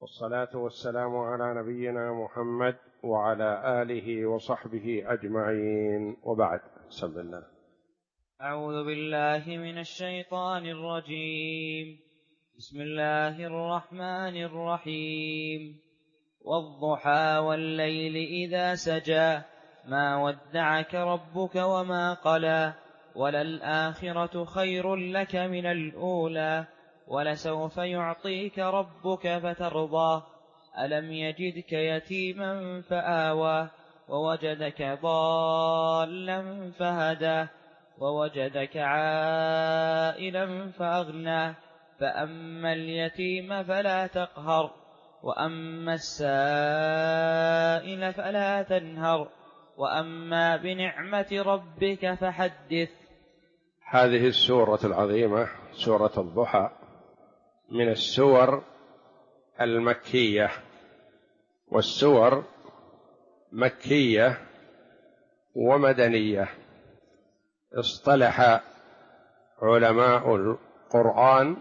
والصلاة والسلام على نبينا محمد وعلى آله وصحبه أجمعين، وبعد. بسم الله. أعوذ بالله من الشيطان الرجيم. بسم الله الرحمن الرحيم. والضحى والليل إذا سجى ما ودعك ربك وما قلى وللآخرة خير لك من الأولى ولسوف يعطيك ربك فترضى ألم يجدك يتيما فآوى ووجدك ضالا فهدى ووجدك عائلا فأغنى فأما اليتيم فلا تقهر وأما السائل فلا تنهر وأما بنعمة ربك فحدث. هذه السورة العظيمة سورة الضحى من السور المكية، والسور مكية ومدنية. اصطلح علماء القرآن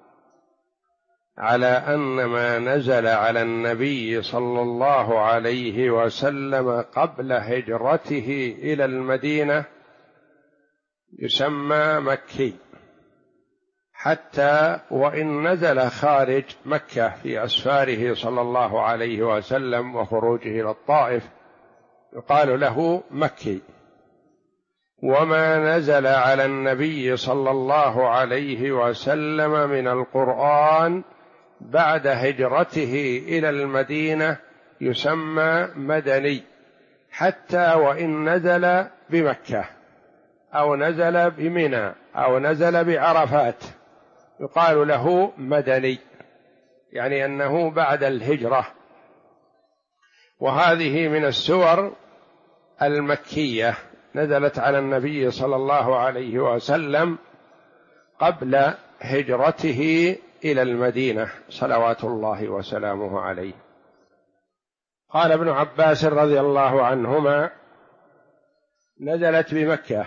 على أن ما نزل على النبي صلى الله عليه وسلم قبل هجرته إلى المدينة يسمى مكي، حتى وإن نزل خارج مكة في أسفاره صلى الله عليه وسلم وخروجه إلى الطائف يقال له مكي. وما نزل على النبي صلى الله عليه وسلم من القرآن بعد هجرته إلى المدينة يسمى مدني، حتى وإن نزل بمكة أو نزل بمنى أو نزل بعرفات يقال له مدني، يعني أنه بعد الهجرة. وهذه من السور المكية نزلت على النبي صلى الله عليه وسلم قبل هجرته إلى المدينة صلوات الله وسلامه عليه. قال ابن عباس رضي الله عنهما: نزلت بمكة،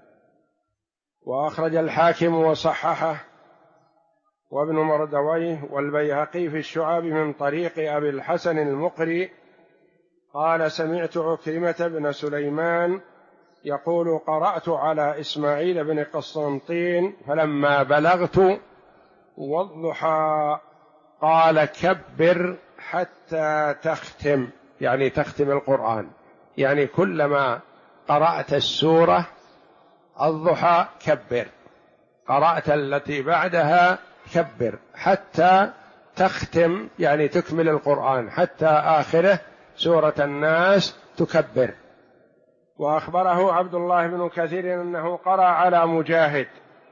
وأخرج الحاكم وصححه وابن مردويه والبيهقي في الشعاب من طريق أبي الحسن المقري قال: سمعت عكرمة بن سليمان يقول: قرأت على إسماعيل بن قسطنطين فلما بلغت والضحى قال: كبر حتى تختم، يعني تختم القرآن، يعني كلما قرأت السورة الضحى كبر، قرأت التي بعدها كبر حتى تختم، يعني تكمل القرآن حتى آخره سورة الناس تكبر. وأخبره عبد الله بن كثير أنه قرأ على مجاهد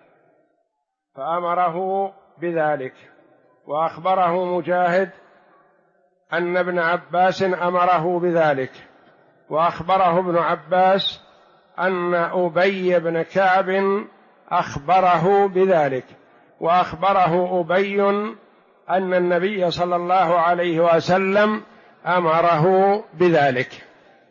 فأمره بذلك، وأخبره مجاهد أن ابن عباس أمره بذلك، وأخبره ابن عباس أن أبي بن كعب أخبره بذلك، وأخبره أبي أن النبي صلى الله عليه وسلم أمره بذلك.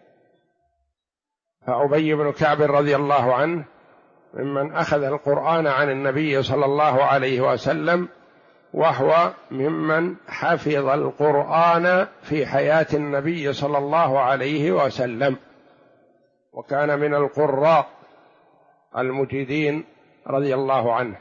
فأبي بن كعب رضي الله عنه ممن أخذ القرآن عن النبي صلى الله عليه وسلم، وهو ممن حفظ القرآن في حياة النبي صلى الله عليه وسلم، وكان من القراء المجيدين رضي الله عنه.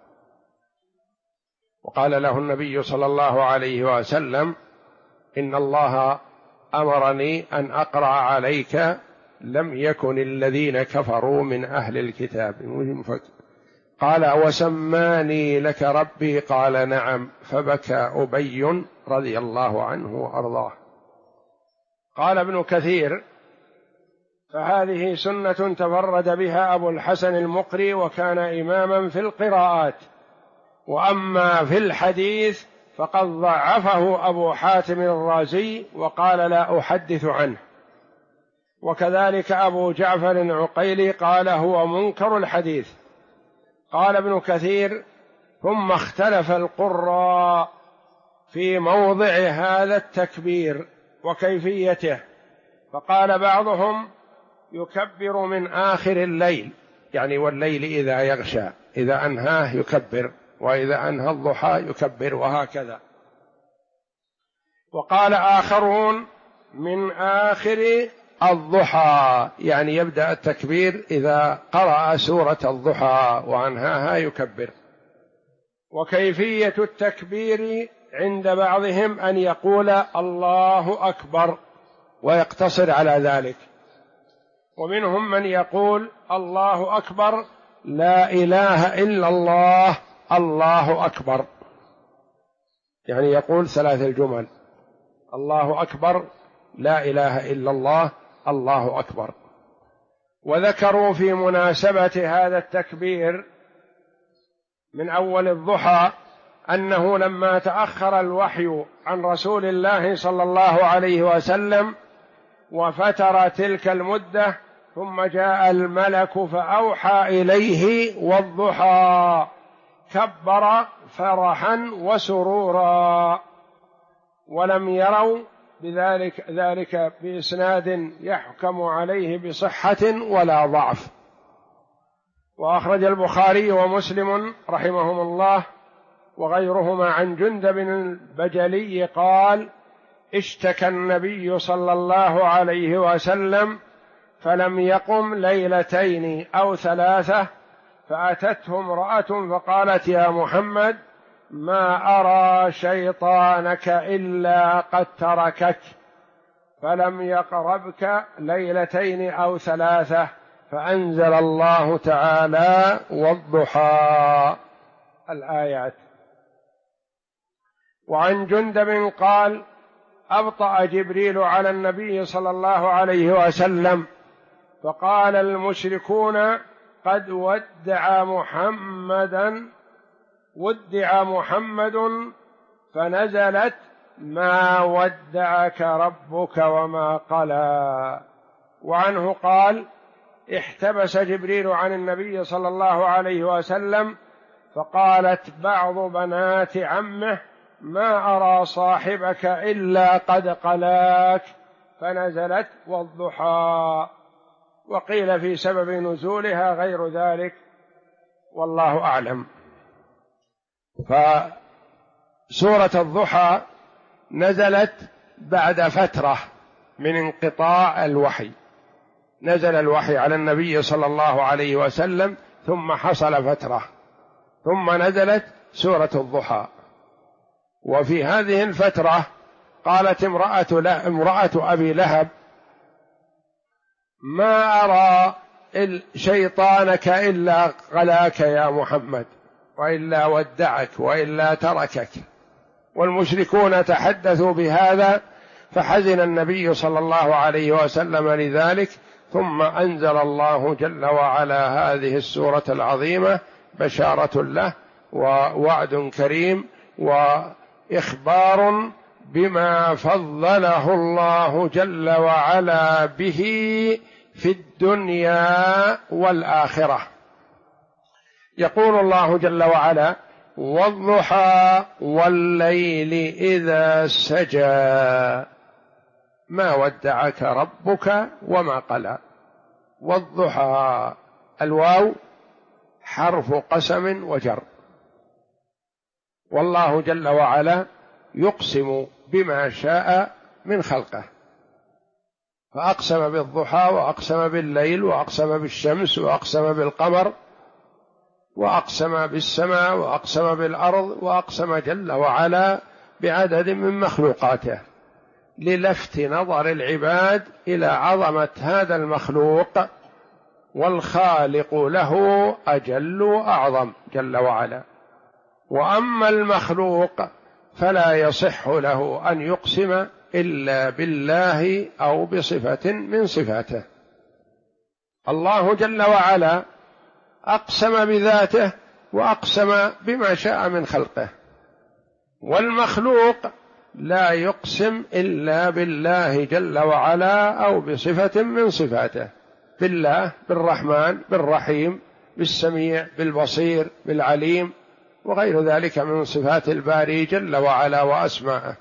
وقال له النبي صلى الله عليه وسلم: إن الله أمرني أن أقرأ عليك لم يكن الذين كفروا من أهل الكتاب. قال: وسماني لك ربي؟ قال: نعم. فبكى أبي رضي الله عنه وأرضاه. قال ابن كثير: فهذه سنة تفرد بها أبو الحسن المقري وكان إماما في القراءات، وأما في الحديث فقد ضعفه أبو حاتم الرازي وقال: لا أحدث عنه. وكذلك أبو جعفر العقيلي قال: هو منكر الحديث. قال ابن كثير: ثم اختلف القراء في موضع هذا التكبير وكيفيته، فقال بعضهم: يكبر من آخر الليل، يعني والليل إذا يغشى، إذا أنهاه يكبر، وإذا أنهى الضحى يكبر، وهكذا. وقال آخرون من آخر الضحى، يعني يبدأ التكبير إذا قرأ سورة الضحى وأنهاها يكبر. وكيفية التكبير عند بعضهم أن يقول الله أكبر ويقتصر على ذلك، ومنهم من يقول الله أكبر لا إله إلا الله الله أكبر، يعني يقول 3 الجمل: الله أكبر لا إله إلا الله الله أكبر. وذكروا في مناسبة هذا التكبير من أول الضحى أنه لما تأخر الوحي عن رسول الله صلى الله عليه وسلم وفتر تلك المدة، ثم جاء الملك فأوحى إليه والضحى، كبر فرحا وسرورا، ولم يروا ذلك بإسناد يحكم عليه بصحة ولا ضعف. وأخرج البخاري ومسلم رحمهم الله وغيرهما عن جندب البجلي قال: اشتكى النبي صلى الله عليه وسلم فلم يقم 2 ليلة أو 3، فأتته امرأة فقالت: يا محمد، ما أرى شيطانك إلا قد تركك، فلم يقربك 2 ليلة أو 3، فأنزل الله تعالى والضحى الآيات. وعن جندب قال: أبطأ جبريل على النبي صلى الله عليه وسلم، فقال المشركون: قد ودع محمد، فنزلت: ما ودعك ربك وما قلى. وعنه قال: احتبس جبريل عن النبي صلى الله عليه وسلم، فقالت بعض بنات عمه: ما أرى صاحبك إلا قد قلاك، فنزلت والضحى. وقيل في سبب نزولها غير ذلك، والله أعلم. فسورة الضحى نزلت بعد فترة من انقطاع الوحي، نزل الوحي على النبي صلى الله عليه وسلم ثم حصل فترة، ثم نزلت سورة الضحى. وفي هذه الفترة قالت امرأة أبي لهب: ما أرى شيطانك إلا قلاك يا محمد، وإلا ودعك، وإلا تركك. والمشركون تحدثوا بهذا، فحزن النبي صلى الله عليه وسلم لذلك، ثم أنزل الله جل وعلا هذه السورة العظيمة بشارة له ووعد كريم وإخبار بما فضله الله جل وعلا به في الدنيا والآخرة. يقول الله جل وعلا: والضحى والليل إذا سجى ما ودعك ربك وما قلى. والضحى الواو حرف قسم وجر، والله جل وعلا يقسم بما شاء من خلقه، فأقسم بالضحى وأقسم بالليل وأقسم بالشمس وأقسم بالقمر وأقسم بالسماء وأقسم بالأرض، وأقسم جل وعلا بعدد من مخلوقاته للفت نظر العباد إلى عظمة هذا المخلوق، والخالق له أجل وأعظم جل وعلا. وأما المخلوق فلا يصح له أن يقسم إلا بالله أو بصفة من صفاته. الله جل وعلا أقسم بذاته وأقسم بما شاء من خلقه، والمخلوق لا يقسم إلا بالله جل وعلا أو بصفة من صفاته، بالله، بالرحمن، بالرحيم، بالسميع، بالبصير، بالعليم، وغير ذلك من صفات الباري جل وعلا وأسماءه.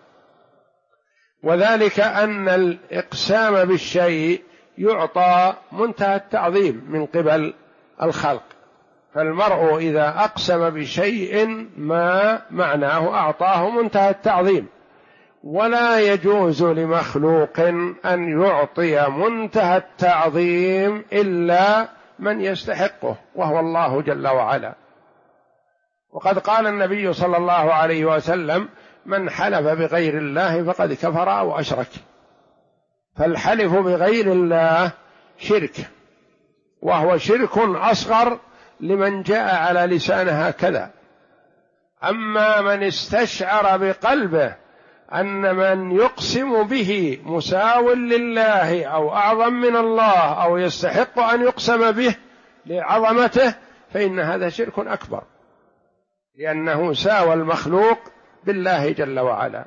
وذلك أن الإقسام بالشيء يعطى منتهى التعظيم من قبل الخلق، فالمرء إذا أقسم بشيء ما معناه أعطاه منتهى التعظيم، ولا يجوز لمخلوق أن يعطي منتهى التعظيم إلا من يستحقه وهو الله جل وعلا. وقد قال النبي صلى الله عليه وسلم: من حلف بغير الله فقد كفر أو أشرك. فالحلف بغير الله شرك، وهو شرك أصغر لمن جاء على لسان هكذا. أما من استشعر بقلبه أن من يقسم به مساو لله أو أعظم من الله أو يستحق أن يقسم به لعظمته، فإن هذا شرك أكبر، لأنه ساوى المخلوق بالله جل وعلا.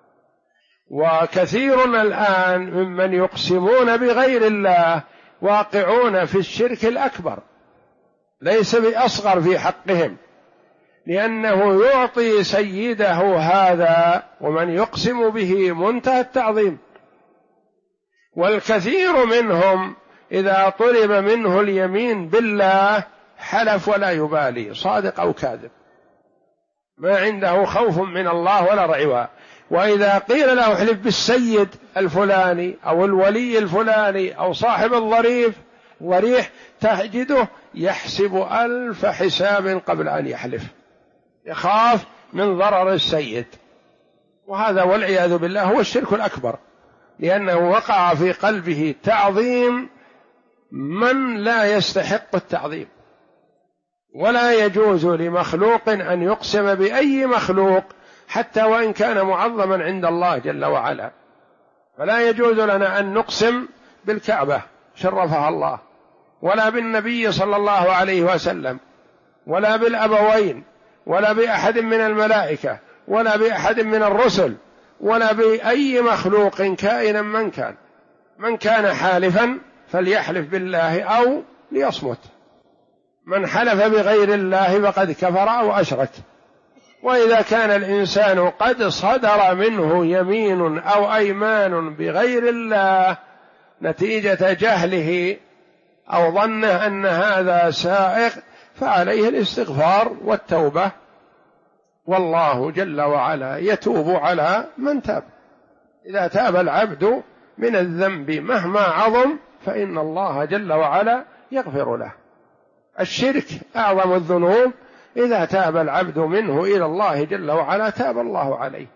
وكثير الآن ممن يقسمون بغير الله واقعون في الشرك الأكبر، ليس بأصغر في حقهم، لأنه يعطي سيده هذا ومن يقسم به منتهى التعظيم. والكثير منهم إذا طلب منه اليمين بالله حلف ولا يبالي صادق أو كاذب، ما عنده خوف من الله ولا رعوى. وإذا قيل له احلف بالسيد الفلاني أو الولي الفلاني أو صاحب الضريح تجده يحسب 1000 حساب قبل أن يحلف، يخاف من ضرر السيد. وهذا والعياذ بالله هو الشرك الأكبر، لأنه وقع في قلبه تعظيم من لا يستحق التعظيم. ولا يجوز لمخلوق أن يقسم بأي مخلوق حتى وإن كان معظما عند الله جل وعلا. فلا يجوز لنا أن نقسم بالكعبة شرفها الله، ولا بالنبي صلى الله عليه وسلم، ولا بالأبوين، ولا بأحد من الملائكة، ولا بأحد من الرسل، ولا بأي مخلوق كائنا من كان. من كان حالفا فليحلف بالله أو ليصمت. من حلف بغير الله فقد كفر أو أشرك. وإذا كان الإنسان قد صدر منه يمين أو أيمان بغير الله نتيجة جهله أو ظنه أن هذا سائغ، فعليه الاستغفار والتوبة، والله جل وعلا يتوب على من تاب. إذا تاب العبد من الذنب مهما عظم فإن الله جل وعلا يغفر له. الشرك أعظم الذنوب، إذا تاب العبد منه إلى الله جل وعلا تاب الله عليه.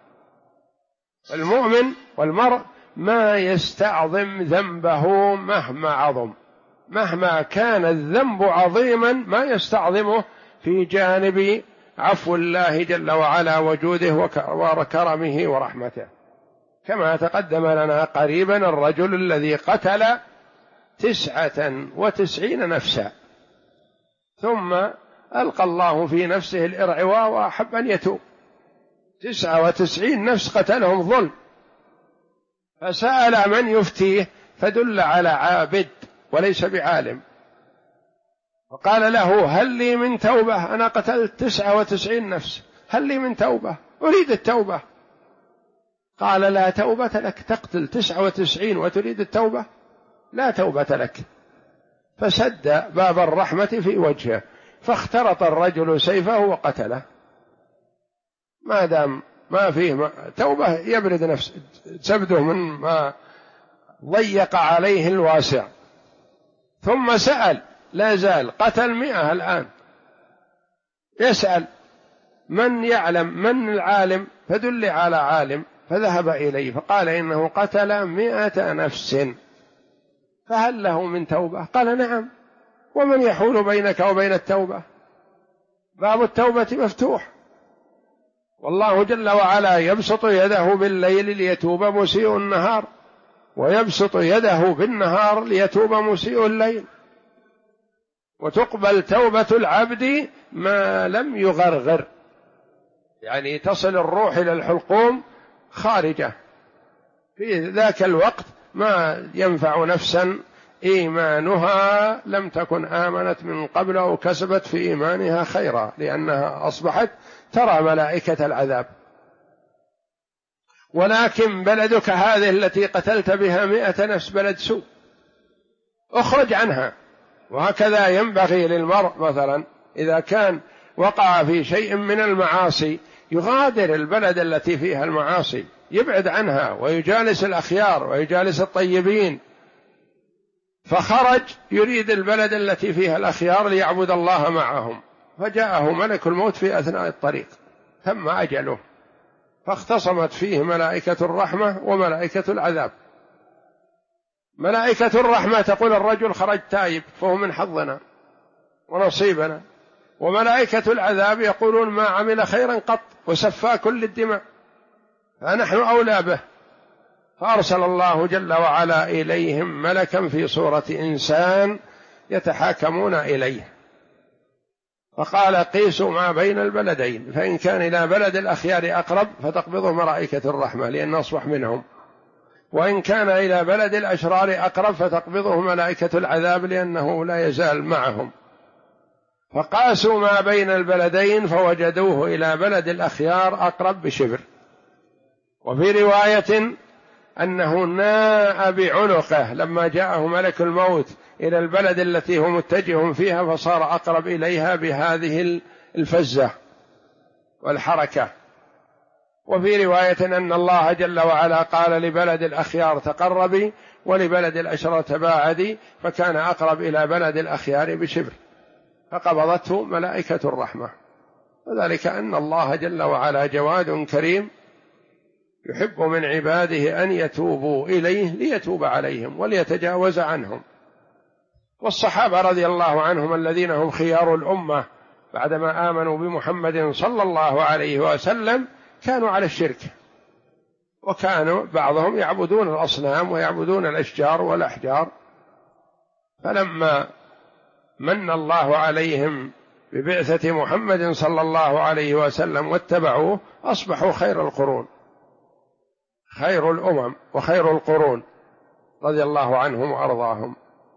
المؤمن والمرء ما يستعظم ذنبه مهما عظم، مهما كان الذنب عظيما ما يستعظمه في جانب عفو الله جل وعلا وجوده وكرمه ورحمته. كما تقدم لنا قريبا الرجل الذي قتل 99 نفسا، ثم ألقى الله في نفسه الإرعواء وأحب أن يتوب. 99 نفس قتلهم ظلم، فسأل من يفتيه فدل على عابد وليس بعالم، فقال له: هل لي من توبة؟ أنا قتلت 99 نفس، هل لي من توبة؟ أريد التوبة. قال: لا توبة لك، تقتل 99 وتريد التوبة؟ لا توبة لك. فسد باب الرحمة في وجهه، فاخترط الرجل سيفه وقتله. ما دام ما فيه توبة يبرد نفسه، سبده من ما ضيق عليه الواسع. ثم سأل، لا زال قتل 100 الآن، يسأل من يعلم، من العالم؟ فدل على عالم، فذهب إليه فقال: إنه قتل 100 نفس، فهل له من توبة؟ قال: نعم. ومن يحول بينك وبين التوبة؟ باب التوبة مفتوح، والله جل وعلا يبسط يده بالليل ليتوب مسيء النهار، ويبسط يده بالنهار ليتوب مسيء الليل. وتقبل توبة العبد ما لم يغرغر، يعني تصل الروح إلى الحلقوم خارجة، في ذاك الوقت ما ينفع نفسا إيمانها لم تكن آمنت من قبل أو كسبت في إيمانها خيرا، لأنها أصبحت ترى ملائكة العذاب. ولكن بلدك هذه التي قتلت بها 100 نفس بلد سوء، اخرج عنها. وهكذا ينبغي للمرء مثلا إذا كان وقع في شيء من المعاصي يغادر البلد التي فيها المعاصي، يبعد عنها ويجالس الأخيار ويجالس الطيبين، فخرج يريد البلد التي فيها الأخيار ليعبد الله معهم، فجاءه ملك الموت في أثناء الطريق، تم أجله، فاختصمت فيه ملائكة الرحمة وملائكة العذاب. ملائكة الرحمة تقول الرجل خرج تائب فهو من حظنا ونصيبنا، وملائكة العذاب يقولون ما عمل خيرا قط وسفى كل الدماء فنحن أولى به. فأرسل الله جل وعلا إليهم ملكا في صورة إنسان يتحاكمون إليه، فقال قيسوا ما بين البلدين، فإن كان إلى بلد الأخيار أقرب فتقبضه ملائكة الرحمة لأن أصبح منهم، وإن كان إلى بلد الأشرار أقرب فتقبضه ملائكة العذاب لأنه لا يزال معهم. فقاسوا ما بين البلدين فوجدوه إلى بلد الأخيار أقرب بشبر. وفي رواية أنه ناء بعنقه لما جاءه ملك الموت إلى البلد التي هو متجه فيها، فصار أقرب إليها بهذه الفزة والحركة. وفي رواية أن الله جل وعلا قال لبلد الأخيار تقربي ولبلد الأشرار تباعدي، فكان أقرب إلى بلد الأخيار بشبر، فقبضته ملائكة الرحمة. وذلك أن الله جل وعلا جواد كريم يحب من عباده أن يتوبوا إليه ليتوب عليهم وليتجاوز عنهم. والصحابة رضي الله عنهم الذين هم خيار الأمة بعدما آمنوا بمحمد صلى الله عليه وسلم كانوا على الشرك، وكانوا بعضهم يعبدون الأصنام ويعبدون الأشجار والأحجار، فلما من الله عليهم ببعثة محمد صلى الله عليه وسلم واتبعوه أصبحوا خير القرون، خير الأمم وخير القرون رضي الله عنهم وأرضاهم.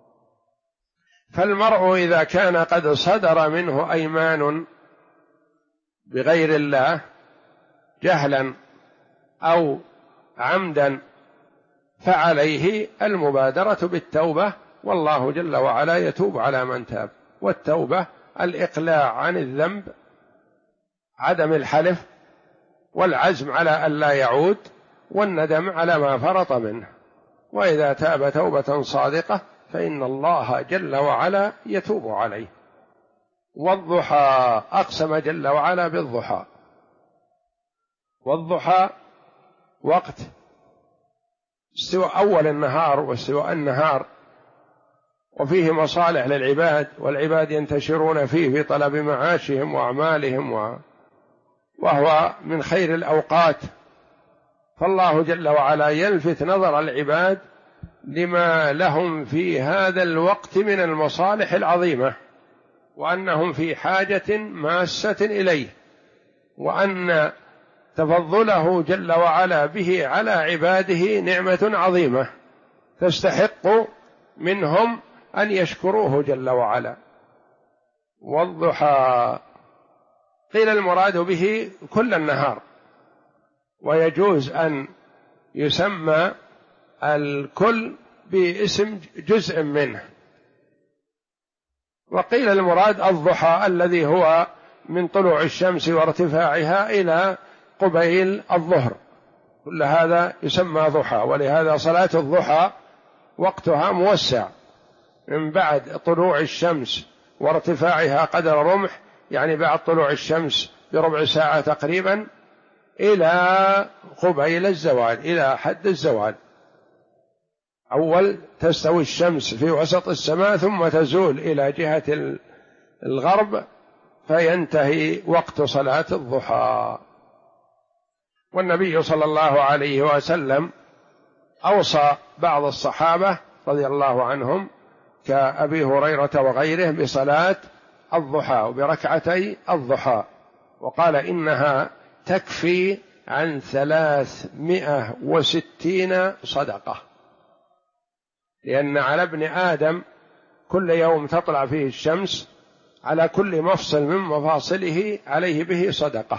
فالمرء إذا كان قد صدر منه أيمان بغير الله جهلا أو عمدا فعليه المبادرة بالتوبة، والله جل وعلا يتوب على من تاب. والتوبة الإقلاع عن الذنب، عدم الحلف، والعزم على ألا يعود، والندم على ما فرط منه. وإذا تاب توبة صادقة فإن الله جل وعلا يتوب عليه. والضحى أقسم جل وعلا بالضحى، والضحى وقت استواء أول النهار واستواء النهار، وفيه مصالح للعباد، والعباد ينتشرون فيه في طلب معاشهم وأعمالهم، وهو من خير الأوقات. فالله جل وعلا يلفت نظر العباد لما لهم في هذا الوقت من المصالح العظيمة، وأنهم في حاجة ماسة إليه، وأن تفضله جل وعلا به على عباده نعمة عظيمة تستحق منهم أن يشكروه جل وعلا. والضحى قيل المراد به كل النهار، ويجوز أن يسمى الكل باسم جزء منه. وقيل المراد الضحى الذي هو من طلوع الشمس وارتفاعها إلى قبيل الظهر، كل هذا يسمى ضحى. ولهذا صلاة الضحى وقتها موسع، من بعد طلوع الشمس وارتفاعها قدر رمح، يعني بعد طلوع الشمس بربع ساعة تقريبا، إلى قبيل الزوال، إلى حد الزوال. أول تستوي الشمس في وسط السماء ثم تزول إلى جهة الغرب فينتهي وقت صلاة الضحى. والنبي صلى الله عليه وسلم أوصى بعض الصحابة رضي الله عنهم كأبي هريرة وغيره بصلاة الضحى وبركعتي الضحى، وقال إنها تكفي عن 360 صدقة، لأن على ابن آدم كل يوم تطلع فيه الشمس على كل مفصل من مفاصله عليه به صدقة،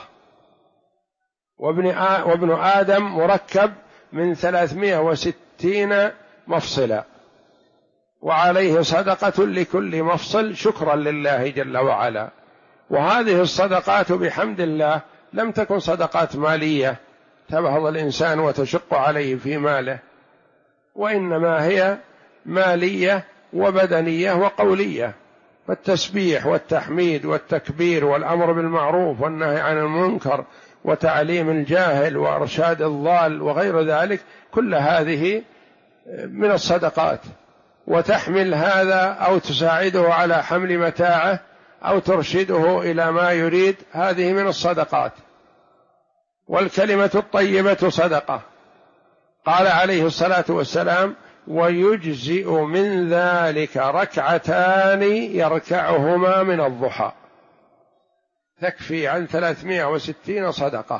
وابن آدم مركب من 360 مفصلا، وعليه صدقة لكل مفصل شكرا لله جل وعلا. وهذه الصدقات بحمد الله لم تكن صدقات مالية تبهض الإنسان وتشق عليه في ماله، وإنما هي مالية وبدنية وقولية، فالتسبيح والتحميد والتكبير والأمر بالمعروف والنهي عن المنكر وتعليم الجاهل وإرشاد الضال وغير ذلك، كل هذه من الصدقات. وتحمل هذا أو تساعده على حمل متاعه أو ترشده إلى ما يريد، هذه من الصدقات. والكلمة الطيبة صدقة. قال عليه الصلاة والسلام: ويجزئ من ذلك ركعتان يركعهما من الضحى، تكفي عن 360 صدقة.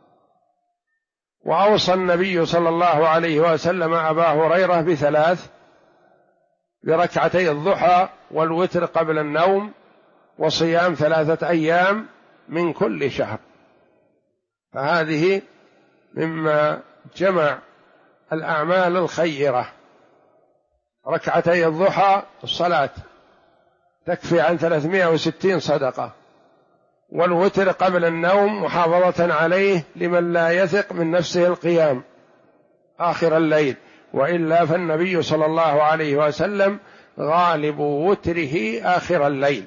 وأوصى النبي صلى الله عليه وسلم أبا هريرة بثلاث: بركعتي الضحى والوتر قبل النوم وصيام 3 أيام من كل شهر. فهذه مما جمع الأعمال الخيرة. ركعتي الضحى الصلاة تكفي عن 360 صدقة، والوتر قبل النوم محافظة عليه لمن لا يثق من نفسه القيام آخر الليل، وإلا فالنبي صلى الله عليه وسلم غالب وتره آخر الليل،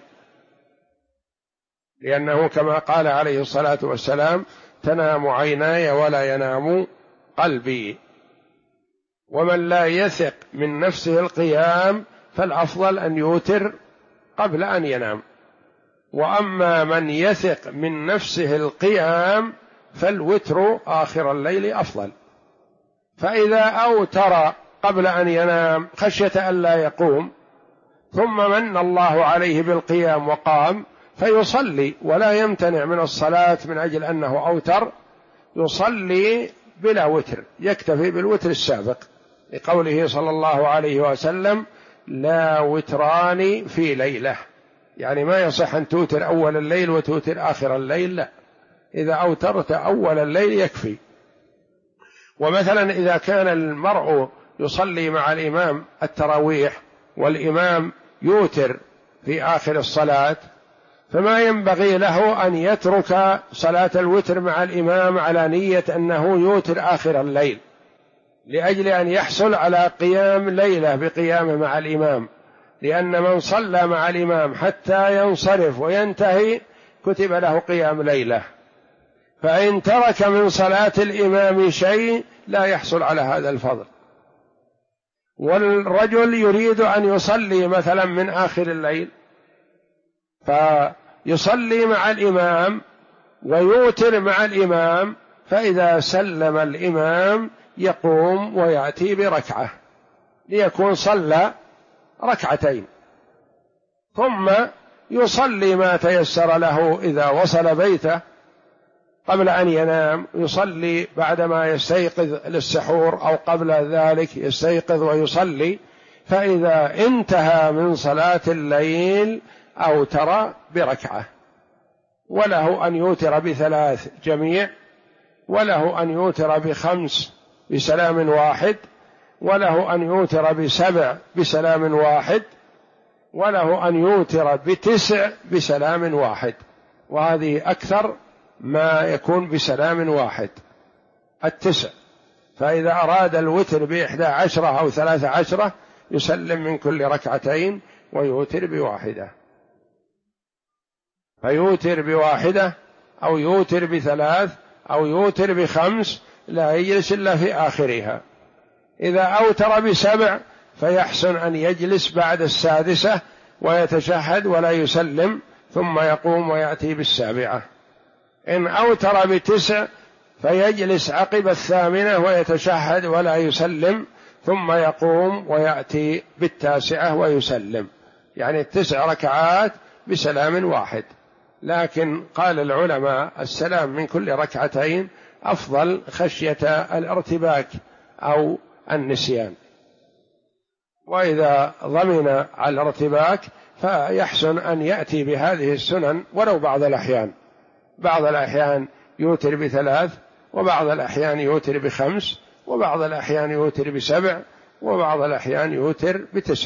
لأنه كما قال عليه الصلاة والسلام: تنام عيناي ولا ينام قلبي. ومن لا يثق من نفسه القيام فالأفضل أن يوتر قبل أن ينام، وأما من يثق من نفسه القيام فالوتر آخر الليل أفضل. فإذا أوتر قبل أن ينام خشية أن لا يقوم، ثم من الله عليه بالقيام وقام، فيصلي ولا يمتنع من الصلاة من أجل أنه أوتر، يصلي بلا وتر، يكتفي بالوتر السابق، لقوله صلى الله عليه وسلم: لا وتران في ليلة. يعني ما يصح أن توتر أول الليل وتوتر آخر الليل، لا، إذا أوترت أول الليل يكفي. ومثلا إذا كان المرء يصلي مع الإمام التراويح والإمام يوتر في آخر الصلاة، فما ينبغي له أن يترك صلاة الوتر مع الإمام على نية أنه يوتر آخر الليل، لأجل أن يحصل على قيام ليلة بقيامه مع الإمام، لأن من صلى مع الإمام حتى ينصرف وينتهي كتب له قيام ليلة، فإن ترك من صلاة الإمام شيء لا يحصل على هذا الفضل. والرجل يريد أن يصلي مثلا من آخر الليل، فيصلي مع الإمام ويوتر مع الإمام، فإذا سلم الإمام يقوم ويأتي بركعة ليكون صلى ركعتين، ثم يصلي ما تيسر له إذا وصل بيته قبل أن ينام، يصلي بعدما يستيقظ للسحور أو قبل ذلك يستيقظ ويصلي، فإذا انتهى من صلاة الليل أوتر بركعة. وله أن يوتر ب3 جميع، وله أن يوتر ب5 بسلام واحد، وله أن يوتر ب7 بسلام واحد، وله أن يوتر ب9 بسلام واحد، وهذه أكثر ما يكون بسلام واحد 9. فإذا أراد الوتر ب11 أو 13 يسلم من كل ركعتين ويوتر ب1، فيوتر ب1 أو يوتر ب3 أو يوتر ب5، لا يجلس إلا في آخرها. إذا أوتر ب7 فيحسن أن يجلس بعد 6 ويتشهد ولا يسلم، ثم يقوم ويأتي ب7. إن أوتر ب9 فيجلس عقب 8 ويتشهد ولا يسلم، ثم يقوم ويأتي ب9 ويسلم، يعني 9 ركعات بسلام واحد. لكن قال العلماء السلام من كل ركعتين أفضل خشية الارتباك أو النسيان، وإذا ضمن على الارتباك فيحسن أن يأتي بهذه السنن ولو بعض الأحيان. بعض الأحيان يوتر ب3، وبعض الأحيان يوتر ب5، وبعض الأحيان يوتر ب7، وبعض الأحيان يوتر ب9،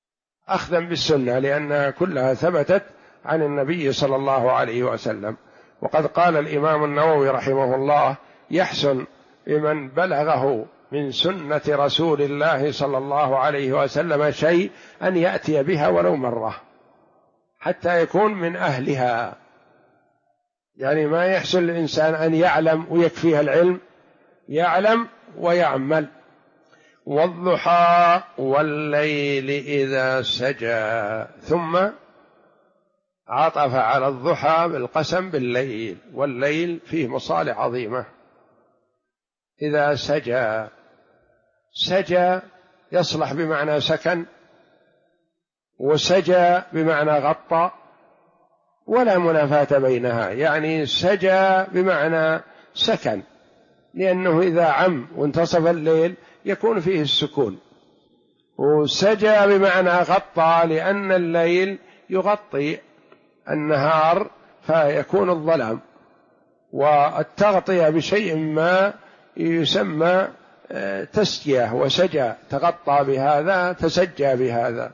أخذا بالسنة، لأنها كلها ثبتت عن النبي صلى الله عليه وسلم. وقد قال الإمام النووي رحمه الله: يحسن بمن بلغه من سنة رسول الله صلى الله عليه وسلم شيء أن يأتي بها ولو مرة حتى يكون من أهلها. يعني ما يحسن للإنسان أن يعلم ويكفيه العلم، يعلم ويعمل. والضحى والليل إذا سجى، ثم عطف على الضحى بالقسم بالليل، والليل فيه مصالح عظيمة. إذا سجى، سجى يصلح بمعنى سكن، وسجى بمعنى غطى، ولا منافاة بينها. يعني سجى بمعنى سكن، لأنه إذا عم وانتصف الليل يكون فيه السكون، وسجى بمعنى غطى لأن الليل يغطي النهار فيكون الظلام، والتغطية بشيء ما يسمى تسجية، وسجى تغطى بهذا تسجى بهذا.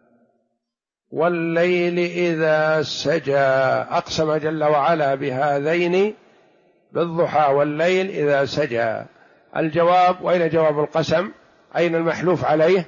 والليل إذا سجى، أقسم جل وعلا بهذين، بالضحى والليل إذا سجى. الجواب، وأين جواب القسم؟ أين المحلوف عليه؟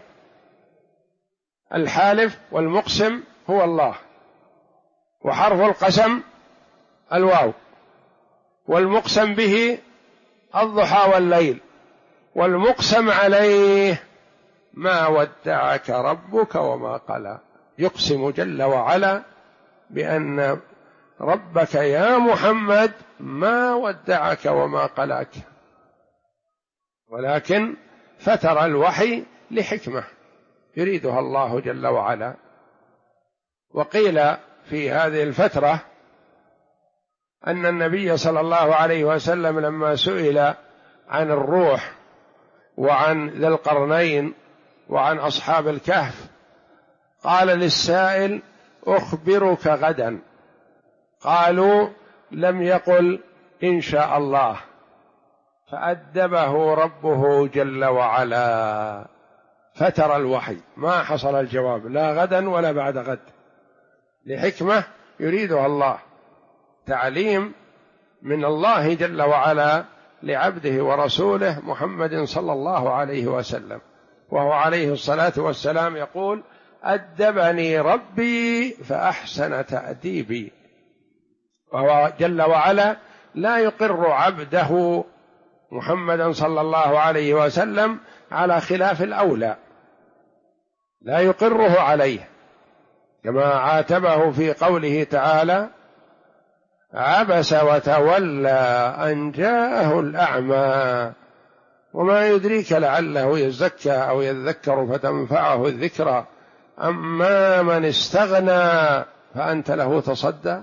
الحالف والمقسم هو الله، وحرف القسم الواو، والمقسم به الضحى والليل، والمقسم عليه ما ودعك ربك وما قلى. يقسم جل وعلا بأن ربك يا محمد ما ودعك وما قلاك، ولكن فتر الوحي لحكمة يريدها الله جل وعلا. وقيل في هذه الفترة أن النبي صلى الله عليه وسلم لما سئل عن الروح وعن ذي القرنين وعن أصحاب الكهف قال للسائل: أخبرك غدا. قالوا: لم يقل إن شاء الله، فأدبه ربه جل وعلا، فتر الوحي، ما حصل الجواب لا غدا ولا بعد غد، لحكمة يريدها الله، تعليم من الله جل وعلا لعبده ورسوله محمد صلى الله عليه وسلم. وهو عليه الصلاة والسلام يقول: أدبني ربي فأحسن تأديبي. وهو جل وعلا لا يقر عبده محمدا صلى الله عليه وسلم على خلاف الأولى، لا يقره عليه، كما عاتبه في قوله تعالى: عبس وتولى أن جاءه الأعمى وما يدريك لعله يزكى أو يذكر فتنفعه الذكرى أما من استغنى فأنت له تصدى.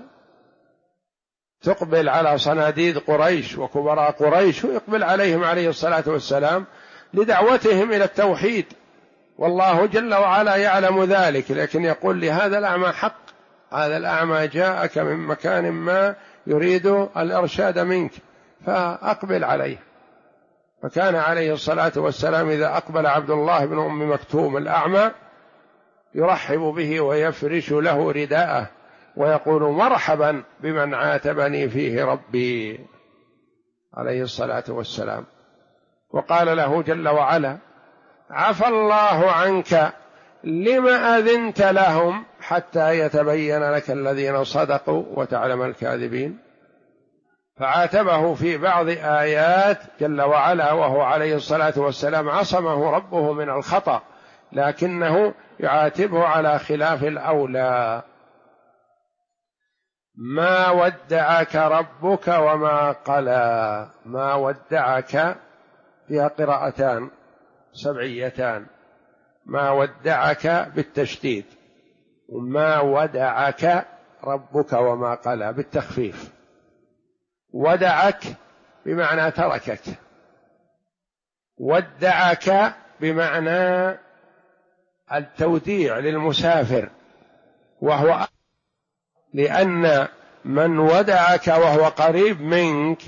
تقبل على صناديد قريش وكبراء قريش ويقبل عليهم عليه الصلاة والسلام لدعوتهم إلى التوحيد، والله جل وعلا يعلم ذلك، لكن يقول لهذا الأعمى حق، هذا الأعمى جاءك من مكان ما يريد الإرشاد منك فأقبل عليه. فكان عليه الصلاة والسلام إذا أقبل عبد الله بن أم مكتوم الأعمى يرحب به ويفرش له رداءه ويقول: مرحبا بمن عاتبني فيه ربي، عليه الصلاة والسلام. وقال له جل وعلا: عفى الله عنك لما أذنت لهم حتى يتبين لك الذين صدقوا وتعلم الكاذبين. فعاتبه في بعض آيات جل وعلا وهو عليه الصلاة والسلام عصمه ربه من الخطأ، لكنه يعاتبه على خلاف الأولى. ما ودعك ربك وما قلى. ما ودعك فيها قراءتان سبعيتان: ما ودعك بالتشديد، وما ودعك ربك وما قلى بالتخفيف. ودعك بمعنى تركك، ودعك بمعنى التوديع للمسافر، وهو لأن من ودعك وهو قريب منك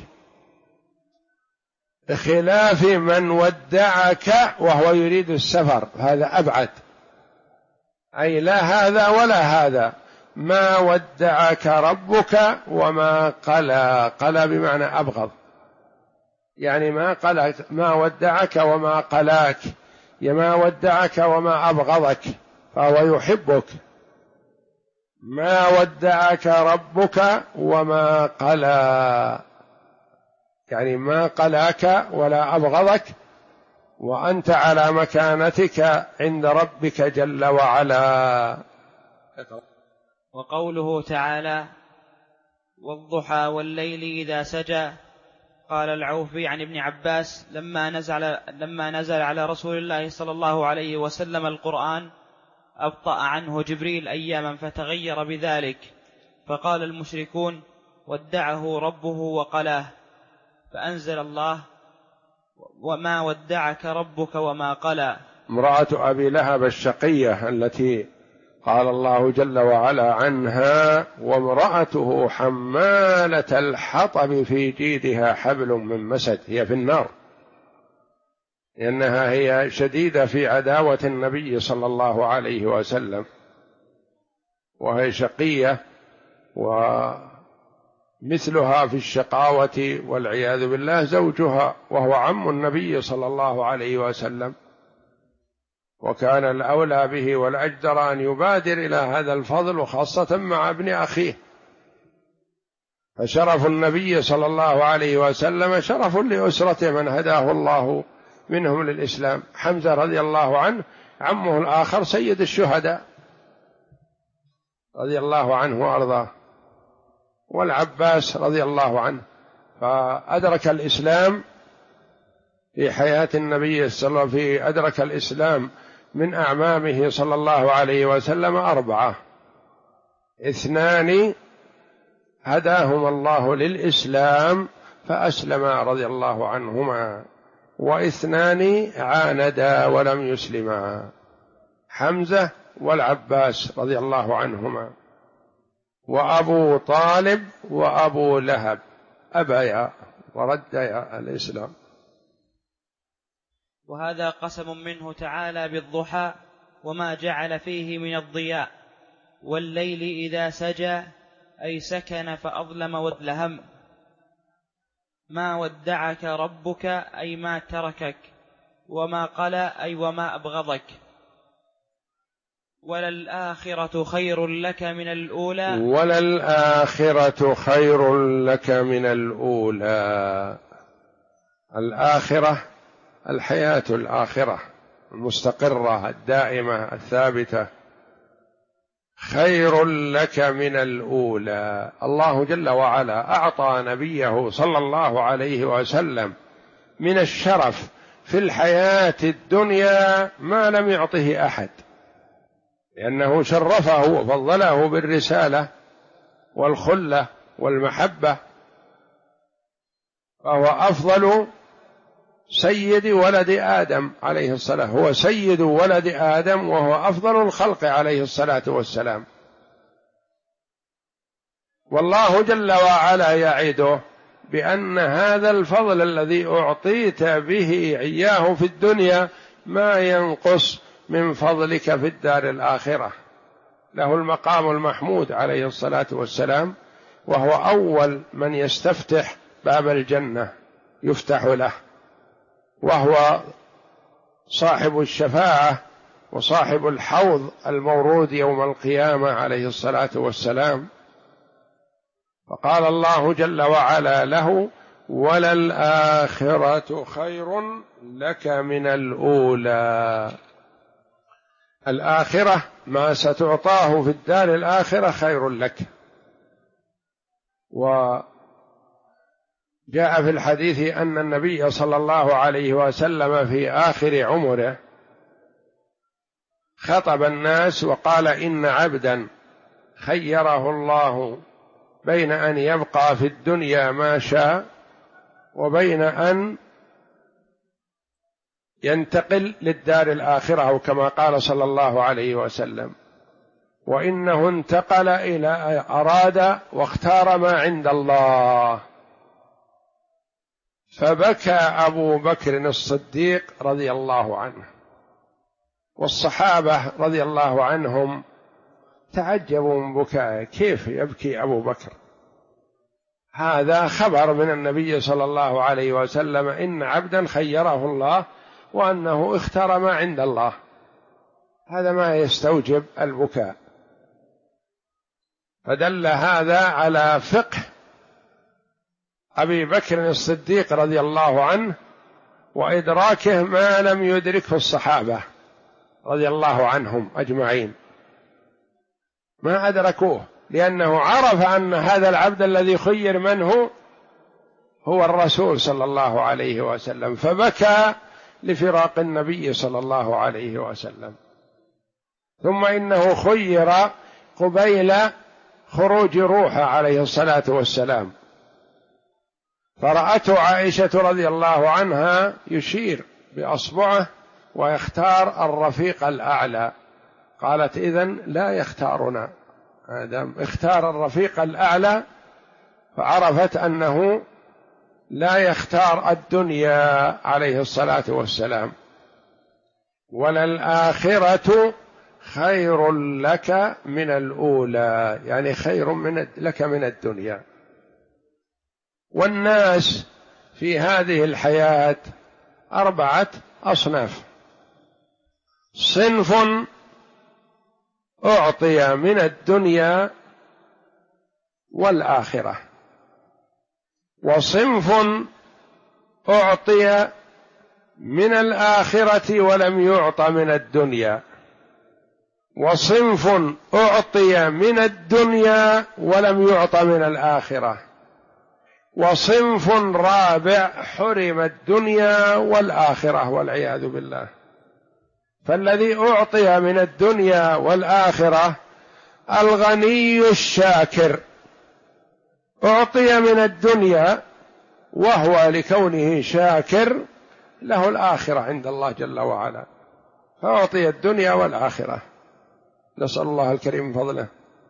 بخلاف من ودعك وهو يريد السفر، هذا أبعد، أي لا هذا ولا هذا. ما ودعك ربك وما قلى. قلى بمعنى أبغض، يعني ما قلى، ما ودعك وما قلاك، ما ودعك وما أبغضك، فهو يحبك. ما ودعك ربك وما قلى، يعني ما قلاك ولا أبغضك، وأنت على مكانتك عند ربك جل وعلا. وقوله تعالى: والضحى والليل إذا سجى. قال العوفي عن ابن عباس: لما نزل على رسول الله صلى الله عليه وسلم القرآن أبطأ عنه جبريل أياما فتغير بذلك، فقال المشركون: ودعه ربه وقلاه، فأنزل الله: وما ودعك ربك وما قلى. امرأة أبي لهب الشقية التي قال الله جل وعلا عنها: وامرأته حمالة الحطب في جيدها حبل من مسد، هي في النار، لأنها هي شديدة في عداوة النبي صلى الله عليه وسلم، وهي شقية، ومثلها في الشقاوة والعياذ بالله زوجها، وهو عم النبي صلى الله عليه وسلم، وكان الأولى به والأجدر أن يبادر إلى هذا الفضل، وخاصة مع ابن أخيه. فشرف النبي صلى الله عليه وسلم شرف لأسرته من هداه الله منهم للإسلام. حمزة رضي الله عنه عمه الآخر سيد الشهداء رضي الله عنه وأرضاه، والعباس رضي الله عنه، فأدرك الإسلام في حياة النبي صلى الله عليه وسلم، أدرك الإسلام من أعمامه صلى الله عليه وسلم 4: 2 هداهما الله للإسلام فأسلما رضي الله عنهما، و2 عاندا ولم يسلما، حمزة والعباس رضي الله عنهما، وأبو طالب وأبو لهب أبيا ورديا الإسلام. وهذا قسم منه تعالى بالضحى وما جعل فيه من الضياء، والليل إذا سجى أي سكن فأظلم وادلهم. ما ودعك ربك أي ما تركك، وما قلى أي وما أبغضك. وللآخرة خير لك من الأولى، وللآخرة خير لك من الأولى. الآخرة الحياة الآخرة المستقرة الدائمة الثابتة، خير لك من الأولى. الله جل وعلا أعطى نبيه صلى الله عليه وسلم من الشرف في الحياة الدنيا ما لم يعطه أحد، لأنه شرفه وفضله بالرسالة والخلة والمحبة، فهو أفضل سيد ولد آدم عليه الصلاة، هو سيد ولد آدم وهو أفضل الخلق عليه الصلاة والسلام. والله جل وعلا يعده بأن هذا الفضل الذي أعطيت به إياه في الدنيا ما ينقص من فضلك في الدار الآخرة. له المقام المحمود عليه الصلاة والسلام، وهو أول من يستفتح باب الجنة يفتح له، وهو صاحب الشفاعة وصاحب الحوض المورود يوم القيامة عليه الصلاة والسلام. فقال الله جل وعلا له: وللآخرة خير لك من الأولى. الآخرة ما ستعطاه في الدار الآخرة خير لك. وجاء في الحديث أن النبي صلى الله عليه وسلم في آخر عمره خطب الناس وقال: إن عبدا خيره الله بين أن يبقى في الدنيا ما شاء وبين أن ينتقل للدار الآخرة، أو كما قال صلى الله عليه وسلم: وإنه انتقل إلى أراد واختار ما عند الله. فبكى أبو بكر الصديق رضي الله عنه، والصحابة رضي الله عنهم تعجبوا من بكائه، كيف يبكي أبو بكر؟ هذا خبر من النبي صلى الله عليه وسلم إن عبدا خيره الله وأنه اختار ما عند الله، هذا ما يستوجب البكاء. فدل هذا على فقه أبي بكر الصديق رضي الله عنه وإدراكه ما لم يدركه الصحابة رضي الله عنهم أجمعين، ما أدركوه، لأنه عرف أن هذا العبد الذي خير منه هو الرسول صلى الله عليه وسلم، فبكى لفراق النبي صلى الله عليه وسلم. ثم إنه خير قبيل خروج روحه عليه الصلاة والسلام، فرأته عائشة رضي الله عنها يشير بأصبعه ويختار الرفيق الأعلى، قالت إذن لا يختارنا، آدم اختار الرفيق الأعلى، فعرفت أنه لا يختار الدنيا عليه الصلاة والسلام. وللآخرة خير لك من الأولى، يعني خير لك من الدنيا. والناس في هذه الحياة 4 أصناف: صنف أعطي من الدنيا والآخرة، وصنف أعطي من الآخرة ولم يعط من الدنيا، وصنف أعطي من الدنيا ولم يعط من الآخرة، وصنف رابع حرم الدنيا والآخرة والعياذ بالله. فالذي أعطي من الدنيا والآخرة الغني الشاكر، أعطي من الدنيا وهو لكونه شاكر له الآخرة عند الله جل وعلا، فأعطي الدنيا والآخرة، نسأل الله الكريم من فضله.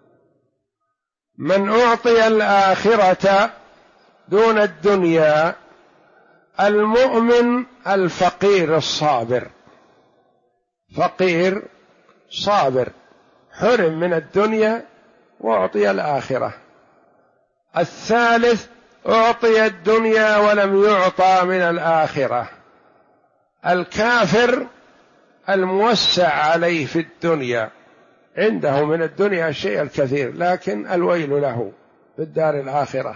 من أعطي الآخرة دون الدنيا المؤمن الفقير الصابر، فقير صابر حرم من الدنيا وأعطي الآخرة. الثالث أعطي الدنيا ولم يعطى من الآخرة، الكافر الموسع عليه في الدنيا، عنده من الدنيا الشيء الكثير لكن الويل له في الدار الآخرة.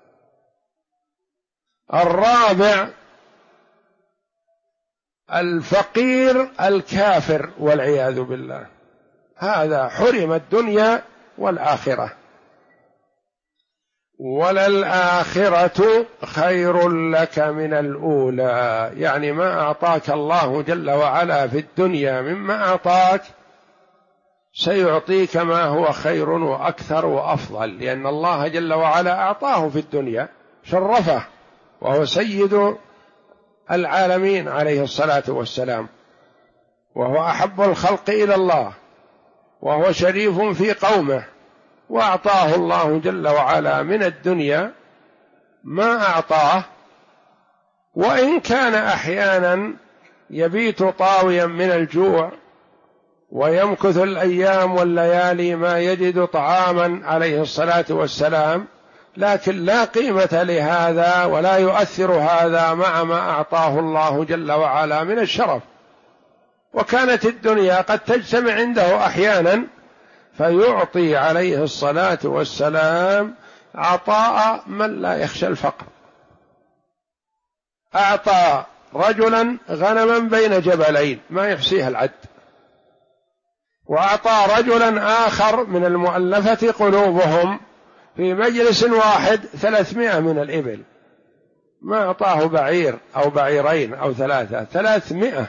الرابع الفقير الكافر والعياذ بالله، هذا حرم الدنيا والآخرة. وللآخرة خير لك من الأولى، يعني ما أعطاك الله جل وعلا في الدنيا مما أعطاك سيعطيك ما هو خير وأكثر وأفضل، لأن الله جل وعلا أعطاه في الدنيا، شرفه، وهو سيد العالمين عليه الصلاة والسلام، وهو أحب الخلق إلى الله، وهو شريف في قومه، وأعطاه الله جل وعلا من الدنيا ما أعطاه، وإن كان أحيانا يبيت طاويا من الجوع ويمكث الأيام والليالي ما يجد طعاما عليه الصلاة والسلام، لكن لا قيمة لهذا ولا يؤثر هذا مع ما أعطاه الله جل وعلا من الشرف. وكانت الدنيا قد تجتمع عنده أحيانا فيعطي عليه الصلاة والسلام عطاء من لا يخشى الفقر. أعطى رجلا غنما بين جبلين ما يحصيها العد، وأعطى رجلا آخر من المؤلفة قلوبهم في مجلس واحد 300 من الإبل، ما أعطاه بعير أو بعيرين أو 3، 300،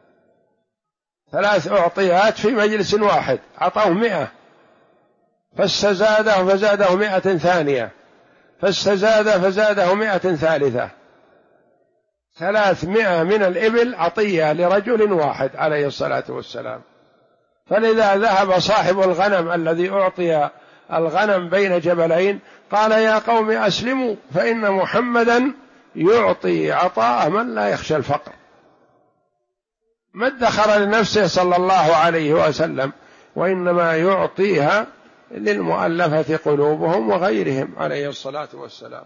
3 أعطيات في مجلس واحد، أعطاه 100، فاستزاده فزاده 100 ثانية، فاستزاد فزاده 100 ثالثة، 300 من الإبل عطية لرجل واحد عليه الصلاة والسلام. فلذا ذهب صاحب الغنم الذي أعطي الغنم بين جبلين قال: يا قوم أسلموا فإن محمدا يعطي عطاء من لا يخشى الفقر. ما ادخر لنفسه صلى الله عليه وسلم، وإنما يعطيها للمؤلفة قلوبهم وغيرهم عليه الصلاة والسلام.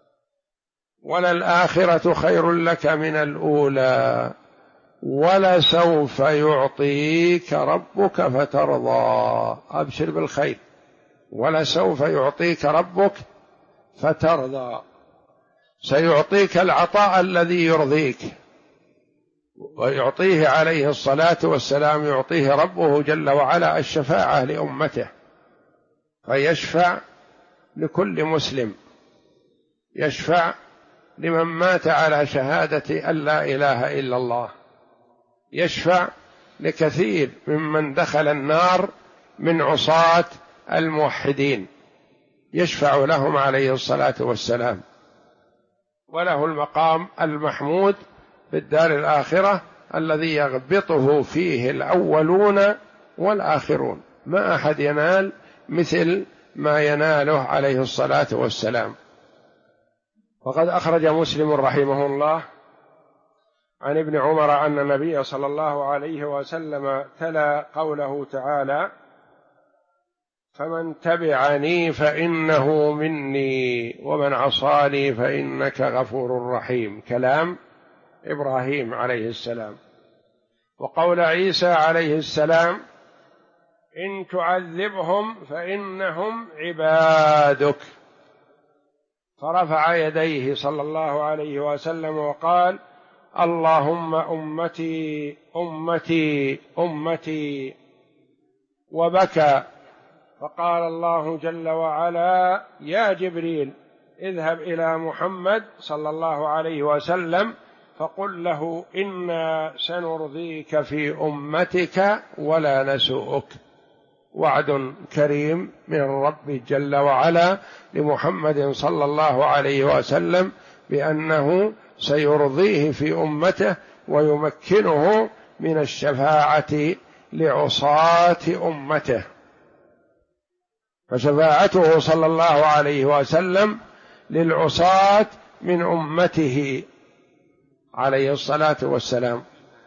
وللآخرة خير لك من الأولى ولسوف يعطيك ربك فترضى. أبشر بالخير، ولسوف يعطيك ربك فترضى. سيعطيك العطاء الذي يرضيك، ويعطيه عليه الصلاة والسلام، يعطيه ربه جل وعلا الشفاعة لأمته، فيشفع لكل مسلم، يشفع لمن مات على شهادة أن لا إله إلا الله، يشفع لكثير ممن دخل النار من عصاة الموحدين، يشفع لهم عليه الصلاة والسلام، وله المقام المحمود في الدار الآخرة الذي يغبطه فيه الأولون والآخرون، ما أحد ينال مثل ما يناله عليه الصلاة والسلام. وقد أخرج مسلم رحمه الله عن ابن عمر أن النبي صلى الله عليه وسلم تلا قوله تعالى: فمن تبعني فإنه مني ومن عصاني فإنك غفور رحيم، كلام إبراهيم عليه السلام. وقول عيسى عليه السلام: إن تعذبهم فإنهم عبادك. فرفع يديه صلى الله عليه وسلم وقال: اللهم أمتي أمتي أمتي، وبكى. فقال الله جل وعلا: يا جبريل اذهب إلى محمد صلى الله عليه وسلم فقل له إنا سنرضيك في أمتك ولا نسوءك. وعد كريم من الرب جل وعلا لمحمد صلى الله عليه وسلم بأنه سيرضيه في أمته ويمكنه من الشفاعة لعصاة أمته. فشفاعته صلى الله عليه وسلم للعصاة من أمته عليه الصلاة والسلام.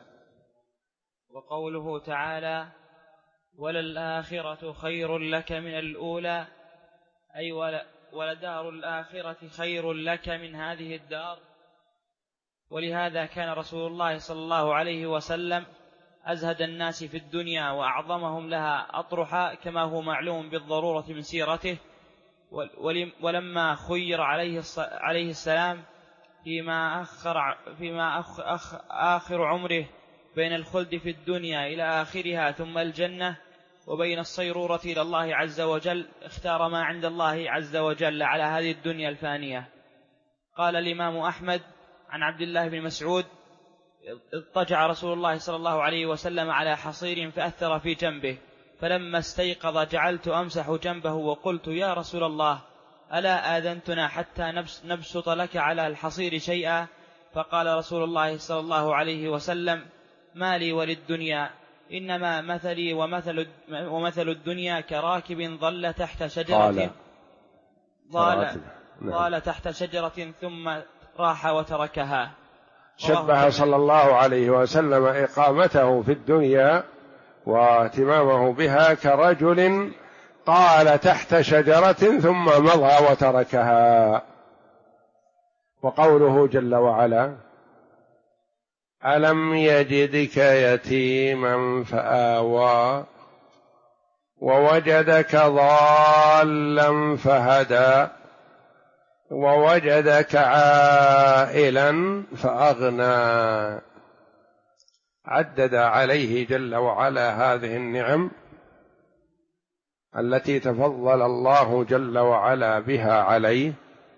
وقوله تعالى: وللآخرة خير لك من الأولى، أي ولدار الآخرة خير لك من هذه الدار. ولهذا كان رسول الله صلى الله عليه وسلم أزهد الناس في الدنيا وأعظمهم لها أطرحا، كما هو معلوم بالضرورة من سيرته. ولما خير عليه السلام فيما آخر عمره بين الخلد في الدنيا إلى آخرها ثم الجنة، وبين الصيرورة إلى الله عز وجل، اختار ما عند الله عز وجل على هذه الدنيا الفانية. قال الإمام أحمد عن عبد الله بن مسعود: اضطجع رسول الله صلى الله عليه وسلم على حصير فأثر في جنبه، فلما استيقظ جعلت أمسح جنبه وقلت: يا رسول الله، ألا آذنتنا حتى نبسط لك على الحصير شيئا؟ فقال رسول الله صلى الله عليه وسلم: ما لي وللدنيا، إنما مثلي ومثل الدنيا كراكب ضل تحت شجرة ضال تحت شجرة ثم راح وتركها. شبه صلى الله عليه وسلم إقامته في الدنيا واهتمامه بها كرجل طال تحت شجرة ثم مضى وتركها. وقوله جل وعلا: ألم يجدك يتيما فآوى ووجدك ضالا فهدى ووجدك عائلا فأغنى. عدد عليه جل وعلا هذه النعم التي تفضل الله جل وعلا بها عليه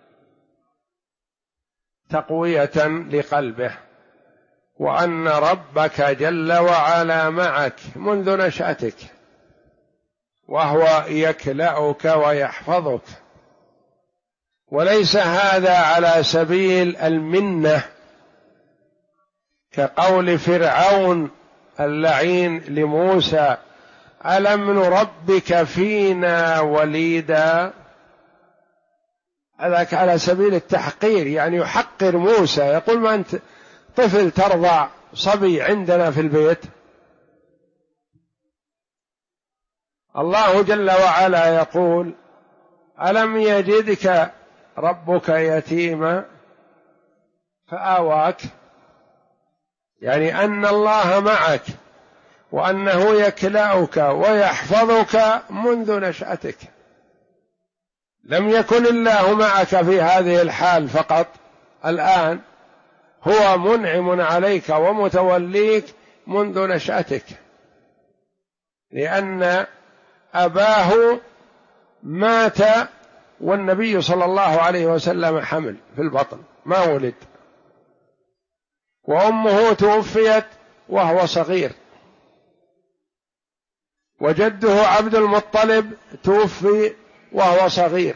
تقوية لقلبه، وأن ربك جل وعلا معك منذ نشأتك، وهو يكلأك ويحفظك، وليس هذا على سبيل المنة كقول فرعون اللعين لموسى: ألم نربك فينا وليدا. هذا على سبيل التحقير، يعني يحقر موسى، يقول: ما أنت طفل ترضع صبي عندنا في البيت. الله جل وعلا يقول: ألم يجدك ربك يتيما فآواك، يعني أن الله معك وأنه يكلأك ويحفظك منذ نشأتك. لم يكن الله معك في هذه الحال فقط، الآن هو منعم عليك ومتوليك منذ نشأتك، لأن أباه مات والنبي صلى الله عليه وسلم حمل في البطن ما ولد، وأمه توفيت وهو صغير، وجده عبد المطلب توفي وهو صغير،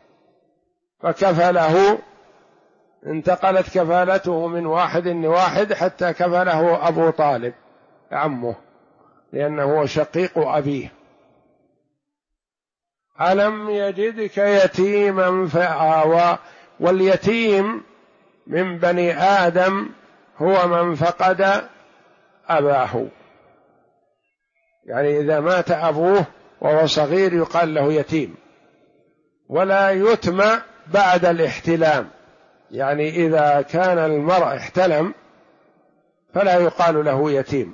فكفله، انتقلت كفالته من واحد لواحد حتى كفله أبو طالب عمه، لأنه هو شقيق أبيه. ألم يجدك يتيما فآوى، واليتيم من بني آدم هو من فقد أباه، يعني إذا مات أبوه وهو صغير يقال له يتيم. ولا يتم بعد الاحتلام، يعني إذا كان المرء احتلم فلا يقال له يتيم.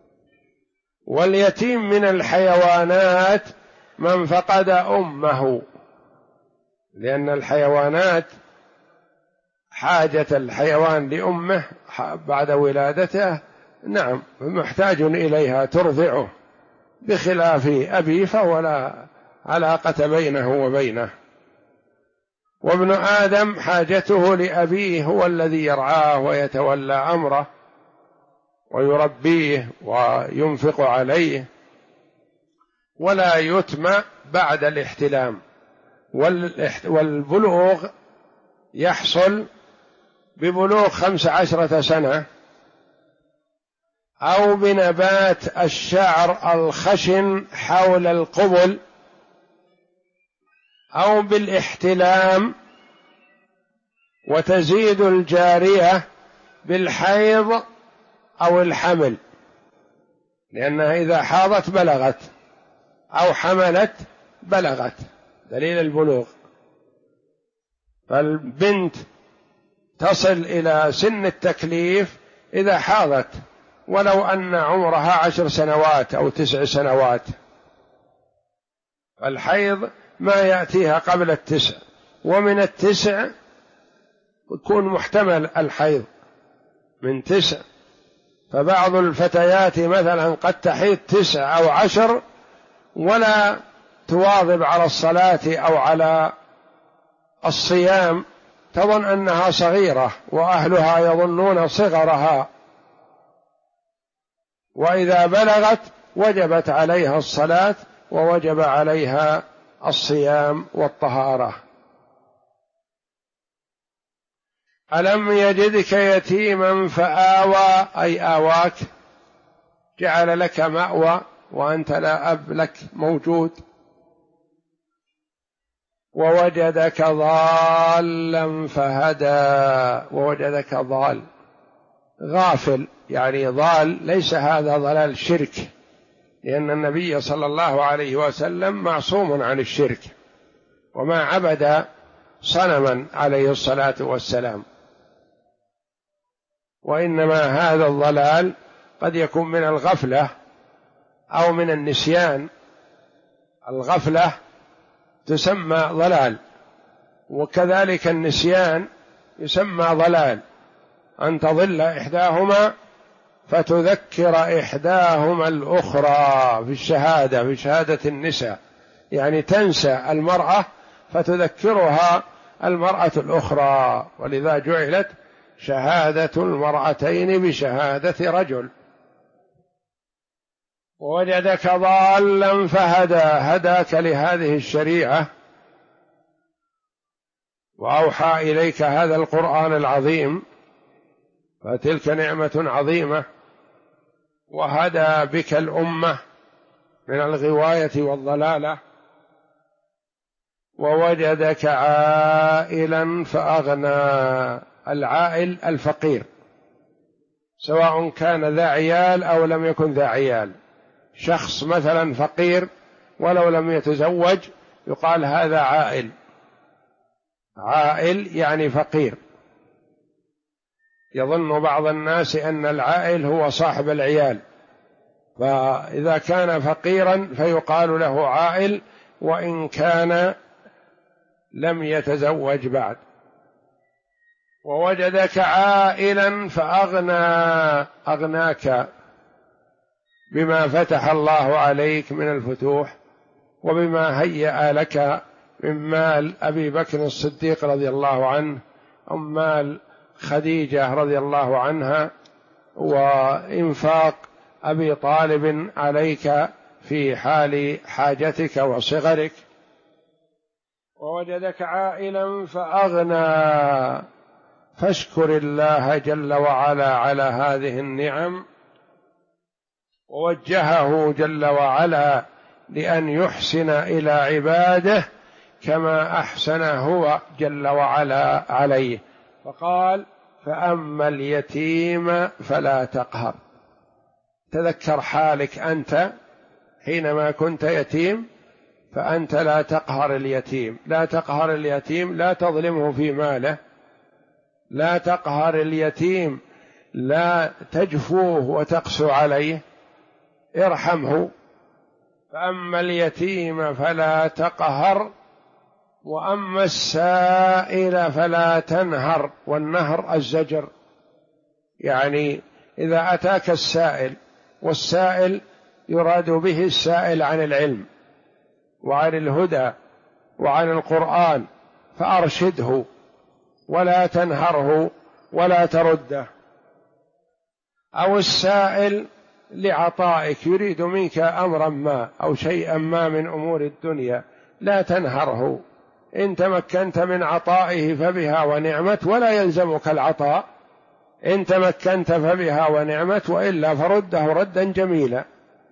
واليتيم من الحيوانات من فقد أمه، لأن الحيوانات حاجة الحيوان لأمه بعد ولادته نعم محتاج إليها ترضعه، بخلاف أبيه فهو لا علاقة بينه وبينه. وابن آدم حاجته لأبيه، هو الذي يرعاه ويتولى أمره ويربيه وينفق عليه. ولا يتم بعد الاحتلام، والبلوغ يحصل ببلوغ 15 سنة، أو بنبات الشعر الخشن حول القبل، أو بالاحتلام، وتزيد الجارية بالحيض أو الحمل، لأنها إذا حاضت بلغت أو حملت بلغت، دليل البلوغ. فالبنت تصل إلى سن التكليف إذا حاضت، ولو أن عمرها 10 سنوات أو 9 سنوات. الحيض ما يأتيها قبل 9، ومن 9 يكون محتمل الحيض من 9. فبعض الفتيات مثلا قد تحيض 9 أو 10 ولا تواظب على الصلاة أو على الصيام، تظن أنها صغيرة وأهلها يظنون صغرها، وإذا بلغت وجبت عليها الصلاة ووجب عليها الصيام والطهارة. ألم يجدك يتيما فآوى، أي آواك، جعل لك مأوى وأنت لا أب لك موجود. ووجدك ضالا فهدى، ووجدك ضال غافل، يعني ضال ليس هذا ضلال شرك، لأن النبي صلى الله عليه وسلم معصوم عن الشرك وما عبد صنما عليه الصلاة والسلام، وإنما هذا الضلال قد يكون من الغفلة أو من النسيان. الغفلة تسمى ضلال، وكذلك النسيان يسمى ضلال، أن تضل إحداهما فتذكر إحداهما الأخرى في الشهادة، في شهادة النساء، يعني تنسى المرأة فتذكرها المرأة الأخرى، ولذا جعلت شهادة المرأتين بشهادة رجل. ووجدك ضالا فهدى، هداك لهذه الشريعة وأوحى إليك هذا القرآن العظيم، فتلك نعمة عظيمة، وهدى بك الأمة من الغواية والضلالة. ووجدك عائلا فأغنى، العائل الفقير، سواء كان ذا عيال أو لم يكن ذا عيال. شخص مثلا فقير ولو لم يتزوج يقال هذا عائل. عائل يعني فقير. يظن بعض الناس أن العائل هو صاحب العيال، فإذا كان فقيرا فيقال له عائل وإن كان لم يتزوج بعد. ووجدك عائلا فأغنى، أغناك بما فتح الله عليك من الفتوح وبما هيأ لك من مال أبي بكر الصديق رضي الله عنه أو مال خديجة رضي الله عنها وإنفاق أبي طالب عليك في حال حاجتك وصغرك. ووجدك عائلا فأغنى، فاشكر الله جل وعلا على هذه النعم. ووجهه جل وعلا لأن يحسن إلى عباده كما أحسن هو جل وعلا عليه، فقال فأما اليتيم فلا تقهر. تذكر حالك أنت حينما كنت يتيم، فأنت لا تقهر اليتيم، لا تقهر اليتيم، لا تظلمه في ماله، لا تقهر اليتيم، لا تجفوه وتقسو عليه، ارحمه. فأما اليتيم فلا تقهر وأما السائل فلا تنهر. والنهر الزجر، يعني إذا أتاك السائل، والسائل يراد به السائل عن العلم وعن الهدى وعن القرآن، فأرشده ولا تنهره ولا ترده. أو السائل لعطائك، يريد منك أمرا ما أو شيئا ما من أمور الدنيا، لا تنهره. إن تمكنت من عطائه فبها ونعمت، ولا يلزمك العطاء. إن تمكنت فبها ونعمت، وإلا فرده ردا جميلا.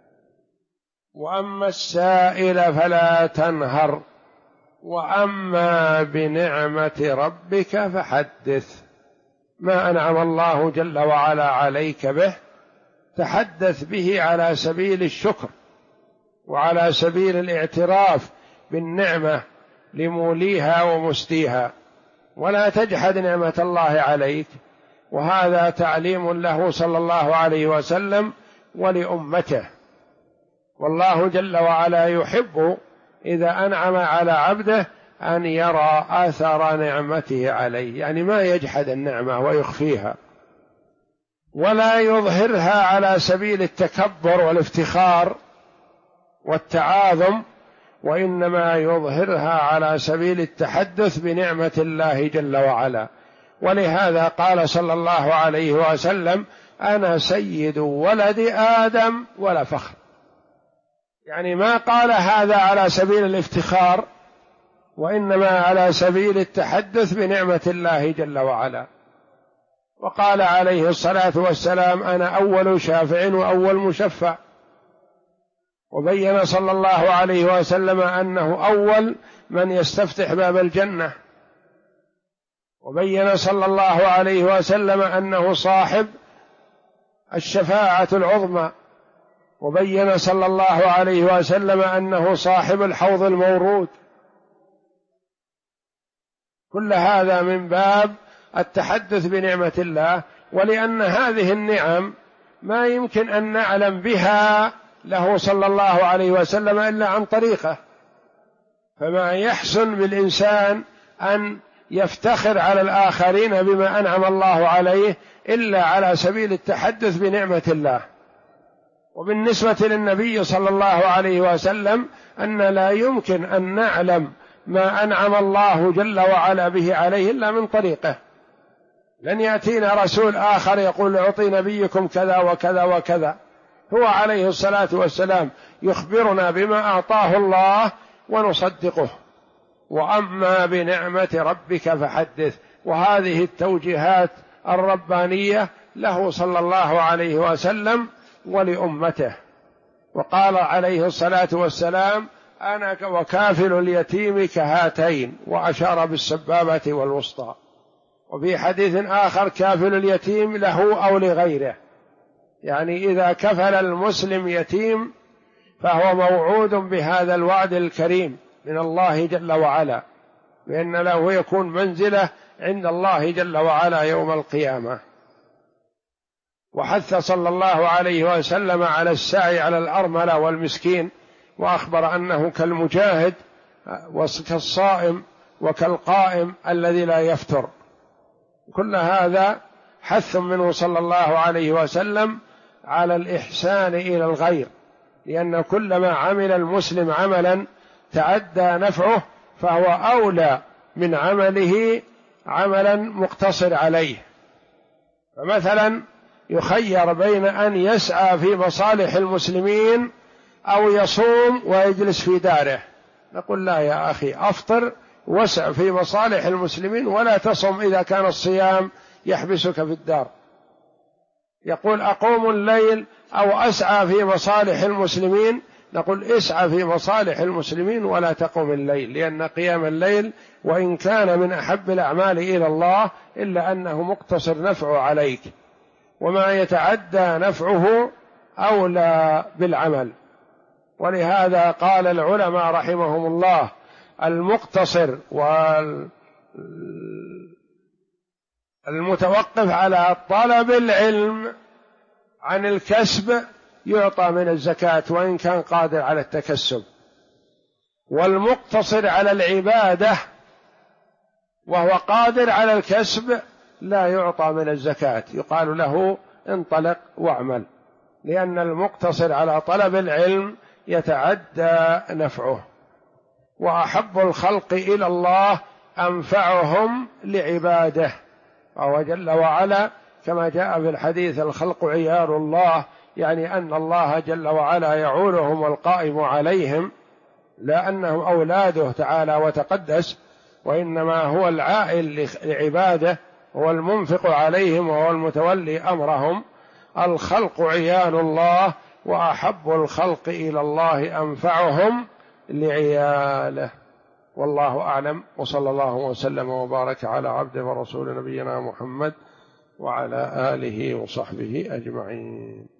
وأما السائل فلا تنهر وأما بنعمة ربك فحدث. ما أنعم الله جل وعلا عليك به تحدث به على سبيل الشكر وعلى سبيل الاعتراف بالنعمة لموليها ومسديها، ولا تجحد نعمة الله عليك. وهذا تعليم له صلى الله عليه وسلم ولأمته. والله جل وعلا يحب إذا أنعم على عبده أن يرى آثار نعمته عليه، يعني ما يجحد النعمة ويخفيها ولا يظهرها على سبيل التكبر والافتخار والتعاظم، وإنما يظهرها على سبيل التحدث بنعمة الله جل وعلا. ولهذا قال صلى الله عليه وسلم أنا سيد ولد آدم ولا فخر. يعني ما قال هذا على سبيل الافتخار، وإنما على سبيل التحدث بنعمة الله جل وعلا. وقال عليه الصلاة والسلام أنا أول شافع وأول مشفع. وبين صلى الله عليه وسلم أنه أول من يستفتح باب الجنة. وبين صلى الله عليه وسلم أنه صاحب الشفاعة العظمى. وبين صلى الله عليه وسلم أنه صاحب الحوض المورود. كل هذا من باب التحدث بنعمة الله، ولأن هذه النعم ما يمكن أن نعلم بها له صلى الله عليه وسلم إلا عن طريقه. فما يحسن بالإنسان أن يفتخر على الآخرين بما أنعم الله عليه إلا على سبيل التحدث بنعمة الله. وبالنسبة للنبي صلى الله عليه وسلم أن لا يمكن أن نعلم ما أنعم الله جل وعلا به عليه إلا من طريقه. لن يأتينا رسول آخر يقول أعطي نبيكم كذا وكذا وكذا. هو عليه الصلاة والسلام يخبرنا بما أعطاه الله ونصدقه. وأما بنعمة ربك فحدث. وهذه التوجيهات الربانية له صلى الله عليه وسلم ولأمته. وقال عليه الصلاة والسلام أنا وكافل اليتيم كهاتين، وأشار بالسبابة والوسطى. وفي حديث آخر كافل اليتيم له أو لغيره، يعني إذا كفل المسلم يتيم فهو موعود بهذا الوعد الكريم من الله جل وعلا، بأن له يكون منزلة عند الله جل وعلا يوم القيامة. وحث صلى الله عليه وسلم على السعي على الأرملة والمسكين، وأخبر أنه كالمجاهد وكالصائم وكالقائم الذي لا يفتر. كل هذا حث منه صلى الله عليه وسلم على الإحسان إلى الغير، لأن كلما عمل المسلم عملا تعدى نفعه فهو أولى من عمله عملا مقتصر عليه. فمثلا يخير بين أن يسعى في مصالح المسلمين أو يصوم ويجلس في داره، نقول لا يا أخي، أفطر واسع في مصالح المسلمين ولا تصم إذا كان الصيام يحبسك في الدار. يقول أقوم الليل أو أسعى في مصالح المسلمين، نقول اسعى في مصالح المسلمين ولا تقم الليل، لأن قيام الليل وإن كان من أحب الأعمال إلى الله إلا أنه مقتصر نفعه عليك، وما يتعدى نفعه أولى بالعمل. ولهذا قال العلماء رحمهم الله: المقتصر والمتوقف على طلب العلم عن الكسب يعطى من الزكاة وإن كان قادر على التكسب، والمقتصر على العبادة وهو قادر على الكسب لا يعطى من الزكاة، يقال له انطلق واعمل، لأن المقتصر على طلب العلم يتعدى نفعه. وأحب الخلق إلى الله أنفعهم لعباده، وهو جل وعلا كما جاء في الحديث: الخلق عيال الله، يعني أن الله جل وعلا يعولهم والقائم عليهم، لا أنهم أولاده تعالى وتقدس، وإنما هو العائل لعباده، هو المنفق عليهم وهو المتولي أمرهم. الخلق عيال الله، وأحب الخلق إلى الله أنفعهم لعياله. والله أعلم، وصلى الله وسلم وبارك على عبده ورسول نبينا محمد وعلى آله وصحبه أجمعين.